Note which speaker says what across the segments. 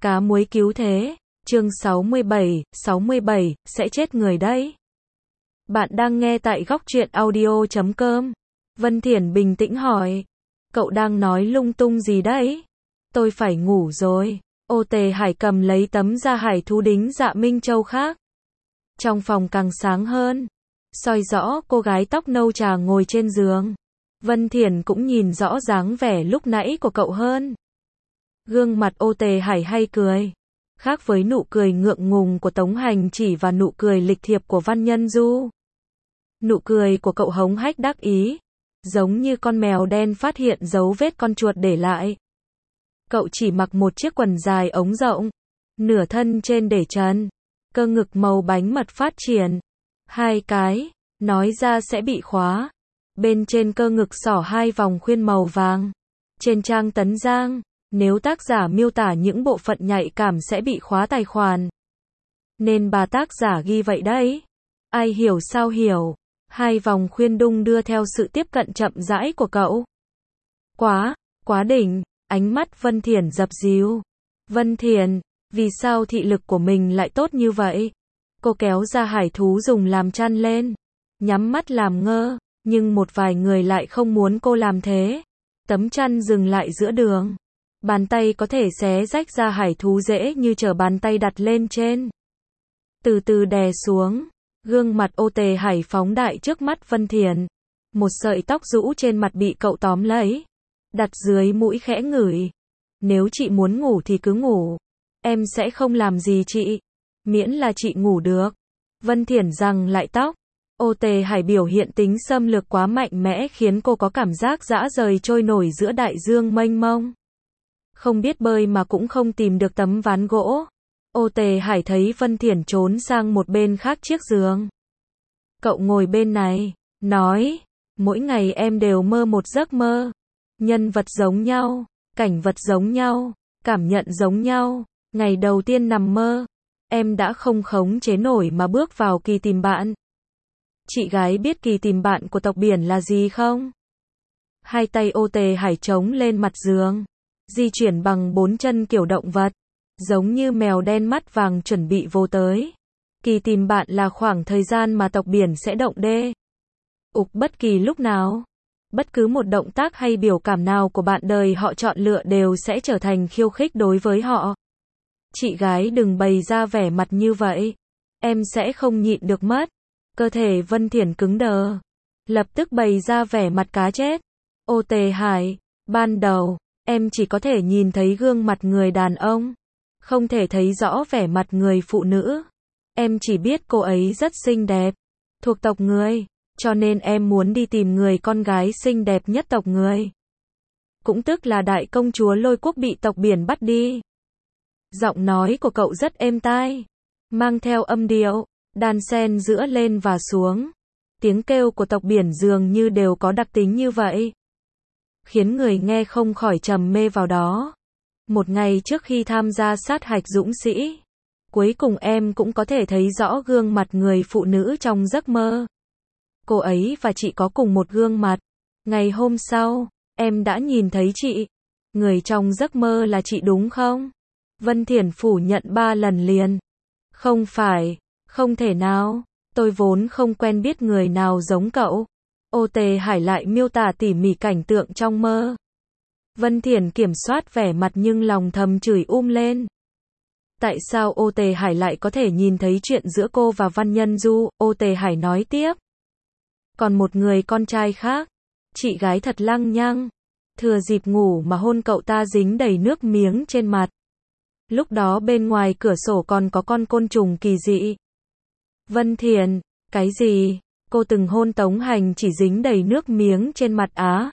Speaker 1: Cá muối cứu thế. Chương 67, sẽ chết người đấy. Bạn đang nghe tại góc truyện audio.com. Vân Thiển bình tĩnh hỏi. Cậu đang nói lung tung gì đấy? Tôi phải ngủ rồi. Ô Tề Hải cầm lấy tấm da hải thú đính dạ Minh Châu khác. Trong phòng càng sáng hơn. Soi rõ cô gái tóc nâu trà ngồi trên giường. Vân Thiển cũng nhìn rõ dáng vẻ lúc nãy của cậu hơn. Gương mặt Ô Tề Hải hay cười. Khác với nụ cười ngượng ngùng của Tống Hành Chỉ và nụ cười lịch thiệp của Văn Nhân Du. Nụ cười của cậu hống hách đắc ý. Giống như con mèo đen phát hiện dấu vết con chuột để lại. Cậu chỉ mặc một chiếc quần dài ống rộng. Nửa thân trên để trần. Cơ ngực màu bánh mật phát triển. Hai cái, nói ra sẽ bị khóa. Bên trên cơ ngực xỏ hai vòng khuyên màu vàng. Trên trang Tấn Giang, nếu tác giả miêu tả những bộ phận nhạy cảm sẽ bị khóa tài khoản. Nên bà tác giả ghi vậy đấy. Ai hiểu sao hiểu. Hai vòng khuyên đung đưa theo sự tiếp cận chậm rãi của cậu. Quá đỉnh, ánh mắt Vân Thiển dập dìu. Vân Thiển, vì sao thị lực của mình lại tốt như vậy? Cô kéo ra hải thú dùng làm chăn lên. Nhắm mắt làm ngơ, nhưng một vài người lại không muốn cô làm thế. Tấm chăn dừng lại giữa đường. Bàn tay có thể xé rách ra hải thú dễ như trở bàn tay đặt lên trên. Từ từ đè xuống. Gương mặt Ô Tề Hải phóng đại trước mắt Vân Thiển. Một sợi tóc rũ trên mặt bị cậu tóm lấy. Đặt dưới mũi khẽ ngửi. Nếu chị muốn ngủ thì cứ ngủ. Em sẽ không làm gì chị. Miễn là chị ngủ được. Vân Thiển giằng lại tóc. Ô Tề Hải biểu hiện tính xâm lược quá mạnh mẽ khiến cô có cảm giác dã rời trôi nổi giữa đại dương mênh mông. Không biết bơi mà cũng không tìm được tấm ván gỗ. Ô Tề Hải thấy Vân Thiển trốn sang một bên khác chiếc giường. Cậu ngồi bên này, nói, mỗi ngày em đều mơ một giấc mơ. Nhân vật giống nhau, cảnh vật giống nhau, cảm nhận giống nhau. Ngày đầu tiên nằm mơ, em đã không khống chế nổi mà bước vào kỳ tìm bạn. Chị gái biết kỳ tìm bạn của tộc biển là gì không? Hai tay Ô Tề Hải chống lên mặt giường. Di chuyển bằng bốn chân kiểu động vật. Giống như mèo đen mắt vàng chuẩn bị vô tới. Kỳ tìm bạn là khoảng thời gian mà tộc biển sẽ động đê. Bất kỳ lúc nào. Bất cứ một động tác hay biểu cảm nào của bạn đời họ chọn lựa đều sẽ trở thành khiêu khích đối với họ. Chị gái đừng bày ra vẻ mặt như vậy. Em sẽ không nhịn được mất. Cơ thể Vân Thiển cứng đờ. Lập tức bày ra vẻ mặt cá chết. Ô Tề Hải, ban đầu, em chỉ có thể nhìn thấy gương mặt người đàn ông. Không thể thấy rõ vẻ mặt người phụ nữ. Em chỉ biết cô ấy rất xinh đẹp. Thuộc tộc người. Cho nên em muốn đi tìm người con gái xinh đẹp nhất tộc người. Cũng tức là đại công chúa Lôi Quốc bị tộc biển bắt đi. Giọng nói của cậu rất êm tai. Mang theo âm điệu. Đan xen giữa lên và xuống. Tiếng kêu của tộc biển dường như đều có đặc tính như vậy. Khiến người nghe không khỏi trầm mê vào đó. Một ngày trước khi tham gia sát hạch dũng sĩ. Cuối cùng em cũng có thể thấy rõ gương mặt người phụ nữ trong giấc mơ. Cô ấy và chị có cùng một gương mặt. Ngày hôm sau, em đã nhìn thấy chị. Người trong giấc mơ là chị đúng không? Vân Thiển phủ nhận 3 lần liền. Không phải, không thể nào. Tôi vốn không quen biết người nào giống cậu. Ô Tề Hải lại miêu tả tỉ mỉ cảnh tượng trong mơ. Vân Thiển kiểm soát vẻ mặt nhưng lòng thầm chửi lên. Tại sao Ô Tề Hải lại có thể nhìn thấy chuyện giữa cô và Văn Nhân Du? Ô Tề Hải nói tiếp. Còn một người con trai khác. Chị gái thật lăng nhăng. Thừa dịp ngủ mà hôn cậu ta dính đầy nước miếng trên mặt. Lúc đó bên ngoài cửa sổ còn có con côn trùng kỳ dị. Vân Thiển, cái gì? Cô từng hôn Tống Hành chỉ dính đầy nước miếng trên mặt á?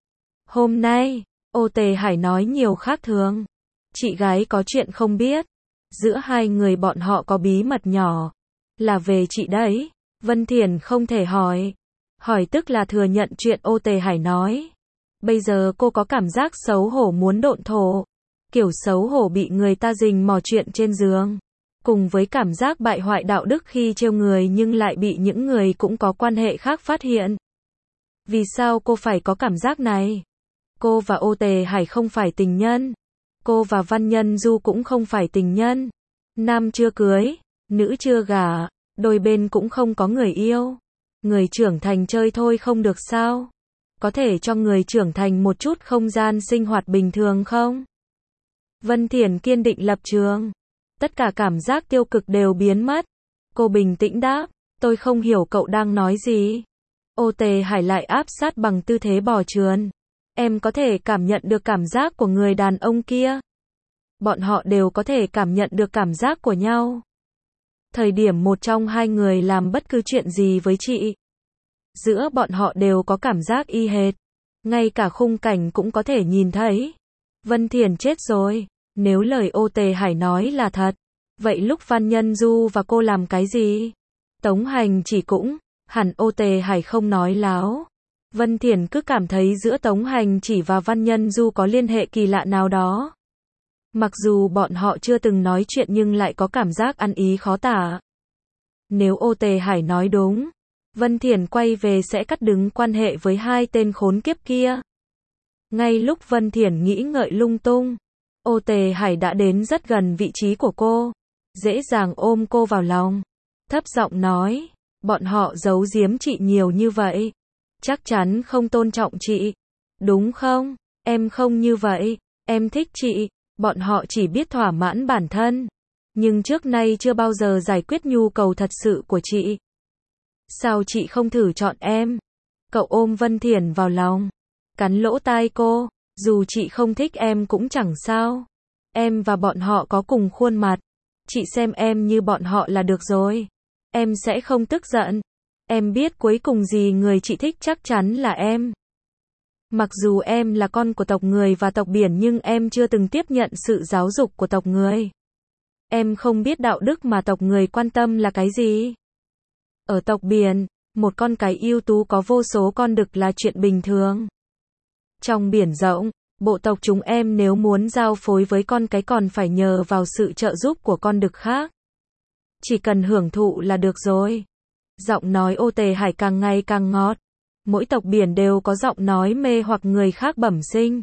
Speaker 1: Hôm nay, Ô Tề Hải nói nhiều khác thường. Chị gái có chuyện không biết. Giữa hai người bọn họ có bí mật nhỏ. Là về chị đấy. Vân Thiển không thể hỏi. Hỏi tức là thừa nhận chuyện Ô Tề Hải nói. Bây giờ cô có cảm giác xấu hổ muốn độn thổ. Kiểu xấu hổ bị người ta rình mò chuyện trên giường. Cùng với cảm giác bại hoại đạo đức khi trêu người nhưng lại bị những người cũng có quan hệ khác phát hiện. Vì sao cô phải có cảm giác này? Cô và Ô Tề Hải không phải tình nhân. Cô và Văn Nhân Du cũng không phải tình nhân. Nam chưa cưới, nữ chưa gả, đôi bên cũng không có người yêu. Người trưởng thành chơi thôi không được sao? Có thể cho người trưởng thành một chút không gian sinh hoạt bình thường không? Vân Thiển kiên định lập trường. Tất cả cảm giác tiêu cực đều biến mất. Cô bình tĩnh đáp, tôi không hiểu cậu đang nói gì. Ô Tề Hải lại áp sát bằng tư thế bò trườn. Em có thể cảm nhận được cảm giác của người đàn ông kia. Bọn họ đều có thể cảm nhận được cảm giác của nhau. Thời điểm một trong hai người làm bất cứ chuyện gì với chị, giữa bọn họ đều có cảm giác y hệt. Ngay cả khung cảnh cũng có thể nhìn thấy. Vân Thiển chết rồi. Nếu lời Ô Tề Hải nói là thật, vậy lúc Văn Nhân Du và cô làm cái gì? Tống Hành Chỉ cũng, hẳn Ô Tề Hải không nói láo. Vân Thiển cứ cảm thấy giữa Tống Hành Chỉ và Văn Nhân Du có liên hệ kỳ lạ nào đó. Mặc dù bọn họ chưa từng nói chuyện nhưng lại có cảm giác ăn ý khó tả. Nếu Ô Tề Hải nói đúng, Vân Thiển quay về sẽ cắt đứt quan hệ với hai tên khốn kiếp kia. Ngay lúc Vân Thiển nghĩ ngợi lung tung, Ô Tề Hải đã đến rất gần vị trí của cô, dễ dàng ôm cô vào lòng, thấp giọng nói, bọn họ giấu giếm chị nhiều như vậy, chắc chắn không tôn trọng chị, đúng không? Em không như vậy, em thích chị, bọn họ chỉ biết thỏa mãn bản thân, nhưng trước nay chưa bao giờ giải quyết nhu cầu thật sự của chị. Sao chị không thử chọn em? Cậu ôm Vân Thiển vào lòng, cắn lỗ tai cô, dù chị không thích em cũng chẳng sao. Em và bọn họ có cùng khuôn mặt. Chị xem em như bọn họ là được rồi. Em sẽ không tức giận. Em biết cuối cùng gì người chị thích chắc chắn là em. Mặc dù em là con của tộc người và tộc biển nhưng em chưa từng tiếp nhận sự giáo dục của tộc người. Em không biết đạo đức mà tộc người quan tâm là cái gì. Ở tộc biển, một con cái ưu tú có vô số con đực là chuyện bình thường. Trong biển rộng, bộ tộc chúng em nếu muốn giao phối với con cái còn phải nhờ vào sự trợ giúp của con đực khác. Chỉ cần hưởng thụ là được rồi. Giọng nói Ô Tề Hải càng ngày càng ngọt. Mỗi tộc biển đều có giọng nói mê hoặc người khác bẩm sinh.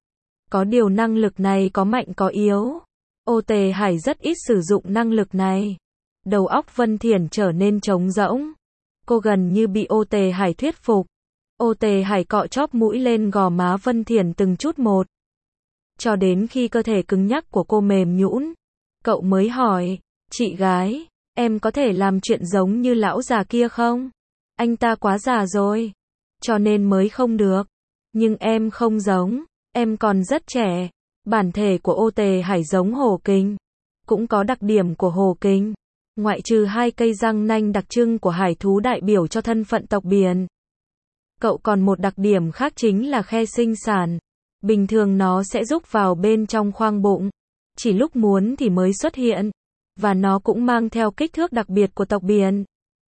Speaker 1: Có điều năng lực này có mạnh có yếu. Ô Tề Hải rất ít sử dụng năng lực này. Đầu óc Vân Thiển trở nên trống rỗng. Cô gần như bị Ô Tề Hải thuyết phục. Ô Tề Hải cọ chóp mũi lên gò má Vân Thiển từng chút một. Cho đến khi cơ thể cứng nhắc của cô mềm nhũn, cậu mới hỏi, chị gái, em có thể làm chuyện giống như lão già kia không? Anh ta quá già rồi, cho nên mới không được. Nhưng em không giống, em còn rất trẻ. Bản thể của Ô Tề Hải giống hổ kinh, cũng có đặc điểm của hổ kinh. Ngoại trừ hai cây răng nanh đặc trưng của hải thú đại biểu cho thân phận tộc biển. Cậu còn một đặc điểm khác chính là khe sinh sản. Bình thường nó sẽ rúc vào bên trong khoang bụng. Chỉ lúc muốn thì mới xuất hiện. Và nó cũng mang theo kích thước đặc biệt của tộc biển.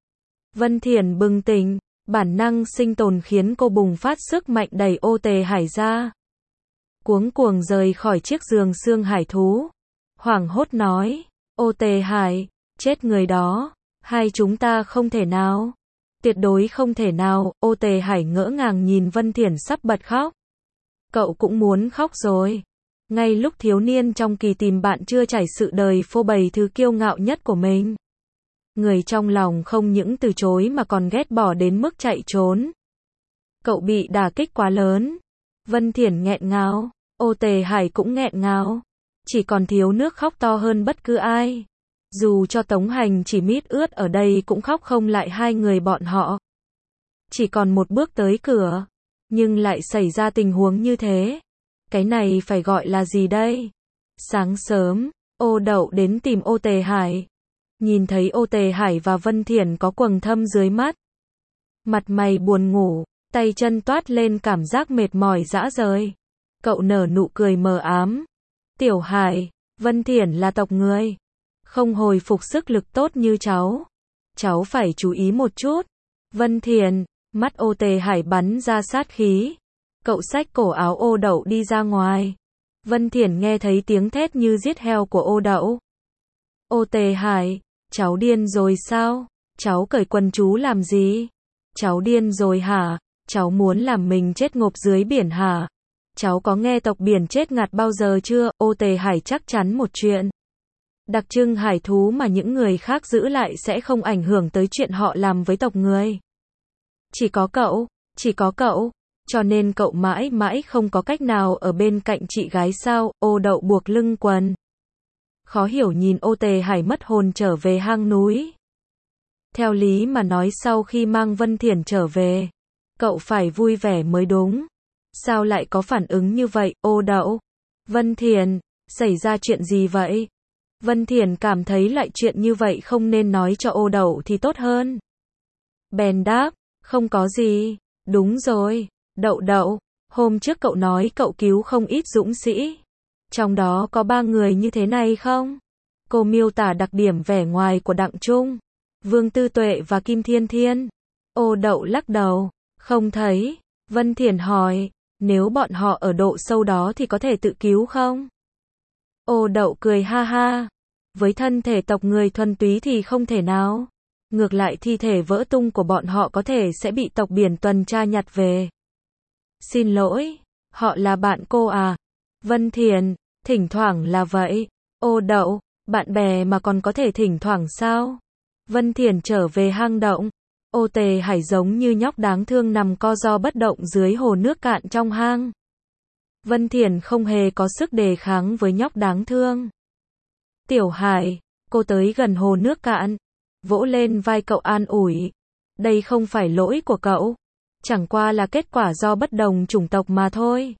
Speaker 1: Vân Thiển bừng tỉnh. Bản năng sinh tồn khiến cô bùng phát sức mạnh đẩy Ô Tề Hải ra. Cuống cuồng rời khỏi chiếc giường xương hải thú. Hoảng hốt nói. Ô Tề Hải, chết người đó. Hai chúng ta không thể nào. Tuyệt đối không thể nào. Ô Tề Hải ngỡ ngàng nhìn Vân Thiển sắp bật khóc. Cậu cũng muốn khóc rồi. Ngay lúc thiếu niên trong kỳ tìm bạn chưa trải sự đời phô bày thứ kiêu ngạo nhất của mình. Người trong lòng không những từ chối mà còn ghét bỏ đến mức chạy trốn. Cậu bị đả kích quá lớn. Vân Thiển nghẹn ngào. Ô Tề Hải cũng nghẹn ngào. Chỉ còn thiếu nước khóc to hơn bất cứ ai. Dù cho Tống Hành chỉ mít ướt ở đây cũng khóc không lại hai người bọn họ. Chỉ còn một bước tới cửa. Nhưng lại xảy ra tình huống như thế. Cái này phải gọi là gì đây? Sáng sớm, Ô Đậu đến tìm Ô Tề Hải. Nhìn thấy Ô Tề Hải và Vân Thiển có quầng thâm dưới mắt. Mặt mày buồn ngủ, tay chân toát lên cảm giác mệt mỏi dã rời. Cậu nở nụ cười mờ ám. Tiểu Hải, Vân Thiển là tộc người. Không hồi phục sức lực tốt như cháu. Cháu phải chú ý một chút. Vân Thiển, mắt Ô Tề Hải bắn ra sát khí. Cậu xách cổ áo Ô Đậu đi ra ngoài. Vân Thiển nghe thấy tiếng thét như giết heo của Ô Đậu. Ô Tề Hải, cháu điên rồi sao? Cháu cởi quần chú làm gì? Cháu điên rồi hả? Cháu muốn làm mình chết ngộp dưới biển hả? cháu có nghe tộc biển chết ngạt bao giờ chưa? Ô Tề Hải chắc chắn một chuyện. Đặc trưng hải thú mà những người khác giữ lại sẽ không ảnh hưởng tới chuyện họ làm với tộc người. Chỉ có cậu, cho nên cậu mãi mãi không có cách nào ở bên cạnh chị gái sao? Ô Đậu buộc lưng quần. Khó hiểu nhìn Ô Tề Hải mất hồn trở về hang núi. Theo lý mà nói sau khi mang Vân Thiển trở về, cậu phải vui vẻ mới đúng. Sao lại có phản ứng như vậy? Ô Đậu, Vân Thiển, xảy ra chuyện gì vậy? Vân Thiển cảm thấy lại chuyện như vậy không nên nói cho Ô Đậu thì tốt hơn. Bèn đáp, không có gì. Đúng rồi, Đậu, hôm trước cậu nói cậu cứu không ít dũng sĩ. Trong đó có 3 người như thế này không? Cô miêu tả đặc điểm vẻ ngoài của Đặng Trung, Vương Tư Tuệ và Kim Thiên Thiên. Ô Đậu lắc đầu, không thấy. Vân Thiển hỏi, nếu bọn họ ở độ sâu đó thì có thể tự cứu không? Ô Đậu cười ha ha, với thân thể tộc người thuần túy thì không thể nào. Ngược lại thi thể vỡ tung của bọn họ có thể sẽ bị tộc biển tuần tra nhặt về. Xin lỗi, họ là bạn cô à? Vân Thiển, thỉnh thoảng là vậy. Ô Đậu, bạn bè mà còn có thể thỉnh thoảng sao? Vân Thiển trở về hang động. Ô Tề Hải giống như nhóc đáng thương nằm co ro bất động dưới hồ nước cạn trong hang. Vân Thiển không hề có sức đề kháng với nhóc đáng thương. Tiểu Hải, cô tới gần hồ nước cạn, vỗ lên vai cậu an ủi. Đây không phải lỗi của cậu, chẳng qua là kết quả do bất đồng chủng tộc mà thôi.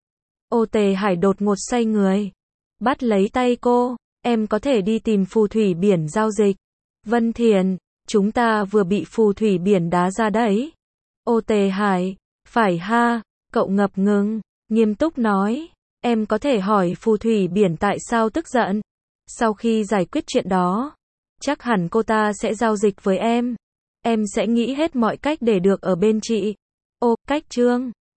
Speaker 1: Ô Tề Hải đột ngột xoay người, bắt lấy tay cô, em có thể đi tìm phù thủy biển giao dịch. Vân Thiển, chúng ta vừa bị phù thủy biển đá ra đấy. Ô Tề Hải, phải ha, cậu ngập ngừng, nghiêm túc nói, em có thể hỏi phù thủy biển tại sao tức giận. Sau khi giải quyết chuyện đó, chắc hẳn cô ta sẽ giao dịch với em. Em sẽ nghĩ hết mọi cách để được ở bên chị. Ô, cách chương